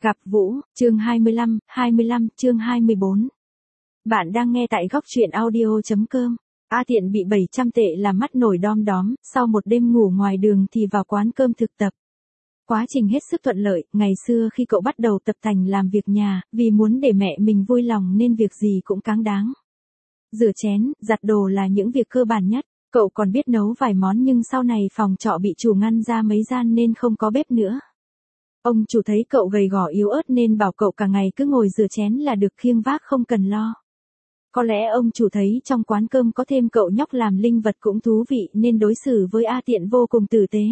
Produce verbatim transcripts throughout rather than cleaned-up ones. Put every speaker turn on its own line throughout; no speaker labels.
Gặp Vũ, chương hai mươi lăm, hai mươi lăm, chương hai mươi bốn. Bạn đang nghe tại góc truyện audio.com. A Tiện bị bảy trăm tệ làm mắt nổi đom đóm, sau một đêm ngủ ngoài đường thì vào quán cơm thực tập. Quá trình hết sức thuận lợi, ngày xưa khi cậu bắt đầu tập tành làm việc nhà, vì muốn để mẹ mình vui lòng nên việc gì cũng cáng đáng. Rửa chén, giặt đồ là những việc cơ bản nhất, cậu còn biết nấu vài món nhưng sau này phòng trọ bị chủ ngăn ra mấy gian nên không có bếp nữa. Ông chủ thấy cậu gầy gò yếu ớt nên bảo cậu cả ngày cứ ngồi rửa chén là được, khiêng vác không cần lo. Có lẽ ông chủ thấy trong quán cơm có thêm cậu nhóc làm linh vật cũng thú vị nên đối xử với A Tiện vô cùng tử tế.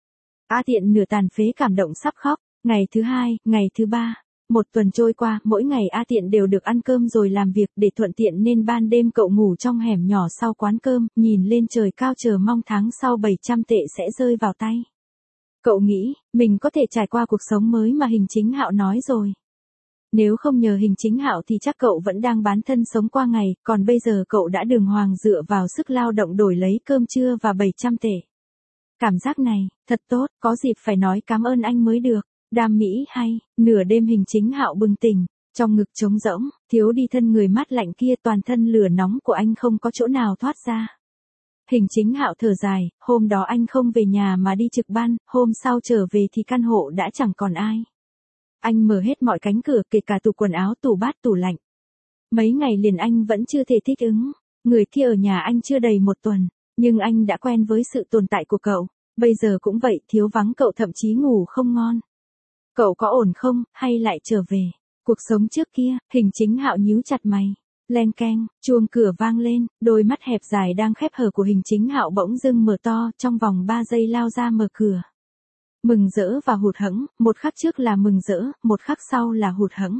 A Tiện nửa tàn phế cảm động sắp khóc. Ngày thứ hai, ngày thứ ba, một tuần trôi qua, mỗi ngày A Tiện đều được ăn cơm rồi làm việc, để thuận tiện nên ban đêm cậu ngủ trong hẻm nhỏ sau quán cơm, nhìn lên trời cao chờ mong tháng sau bảy trăm tệ sẽ rơi vào tay. Cậu nghĩ, mình có thể trải qua cuộc sống mới mà Hình Chính Hạo nói rồi. Nếu không nhờ Hình Chính Hạo thì chắc cậu vẫn đang bán thân sống qua ngày, còn bây giờ cậu đã đường hoàng dựa vào sức lao động đổi lấy cơm trưa và bảy trăm tệ. Cảm giác này, thật tốt, có dịp phải nói cảm ơn anh mới được. Đam mỹ hay, nửa đêm Hình Chính Hạo bừng tỉnh, trong ngực trống rỗng, thiếu đi thân người mát lạnh kia, toàn thân lửa nóng của anh không có chỗ nào thoát ra. Hình Chính Hạo thở dài, hôm đó anh không về nhà mà đi trực ban, hôm sau trở về thì căn hộ đã chẳng còn ai. Anh mở hết mọi cánh cửa, kể cả tủ quần áo, tủ bát, tủ lạnh. Mấy ngày liền anh vẫn chưa thể thích ứng, người kia ở nhà anh chưa đầy một tuần, nhưng anh đã quen với sự tồn tại của cậu, bây giờ cũng vậy, thiếu vắng cậu thậm chí ngủ không ngon. Cậu có ổn không, hay lại trở về cuộc sống trước kia? Hình Chính Hạo nhíu chặt mày. Len keng, chuông cửa vang lên, đôi mắt hẹp dài đang khép hờ của Hình Chính Hạo bỗng dưng mở to, trong vòng ba giây lao ra mở cửa. Mừng rỡ và hụt hẫng, một khắc trước là mừng rỡ, một khắc sau là hụt hẫng.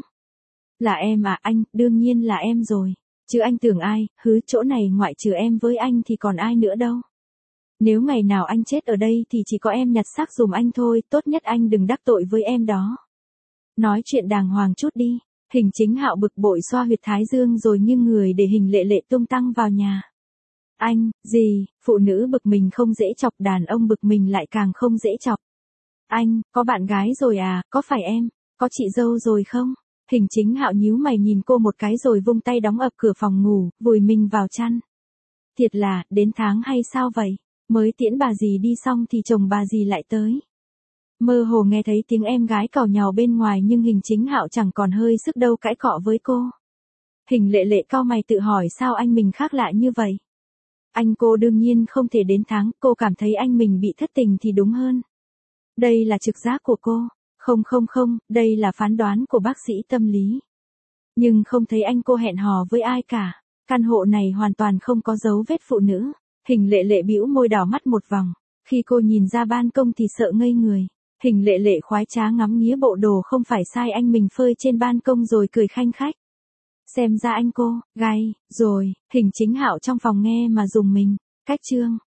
Là em à anh, đương nhiên là em rồi. Chứ anh tưởng ai, hứ, chỗ này ngoại trừ em với anh thì còn ai nữa đâu. Nếu ngày nào anh chết ở đây thì chỉ có em nhặt xác giùm anh thôi, tốt nhất anh đừng đắc tội với em đó. Nói chuyện đàng hoàng chút đi. Hình Chính Hạo bực bội xoa huyệt thái dương rồi nghiêng người để Hình Lệ Lệ tung tăng vào nhà. Anh, gì, phụ nữ bực mình không dễ chọc, đàn ông bực mình lại càng không dễ chọc. Anh, có bạn gái rồi à, có phải em, có chị dâu rồi không? Hình Chính Hạo nhíu mày nhìn cô một cái rồi vung tay đóng ập cửa phòng ngủ, vùi mình vào chăn. Thiệt là, đến tháng hay sao vậy? Mới tiễn bà dì đi xong thì chồng bà dì lại tới. Mơ hồ nghe thấy tiếng em gái càu nhàu bên ngoài nhưng Hình Chính Hạo chẳng còn hơi sức đâu cãi cọ với cô. Hình Lệ Lệ cau mày tự hỏi sao anh mình khác lạ như vậy. Anh cô đương nhiên không thể đến tháng, cô cảm thấy anh mình bị thất tình thì đúng hơn. Đây là trực giác của cô. Không không không, đây là phán đoán của bác sĩ tâm lý. Nhưng không thấy anh cô hẹn hò với ai cả. Căn hộ này hoàn toàn không có dấu vết phụ nữ. Hình Lệ Lệ bĩu môi đỏ mắt một vòng. Khi cô nhìn ra ban công thì sợ ngây người. Hình Lệ Lệ khoái trá ngắm nghía bộ đồ không phải sai anh mình phơi trên ban công rồi cười khanh khách. Xem ra anh cô, gay, rồi, Hình Chính Hạo trong phòng nghe mà dùng mình. Cách chương.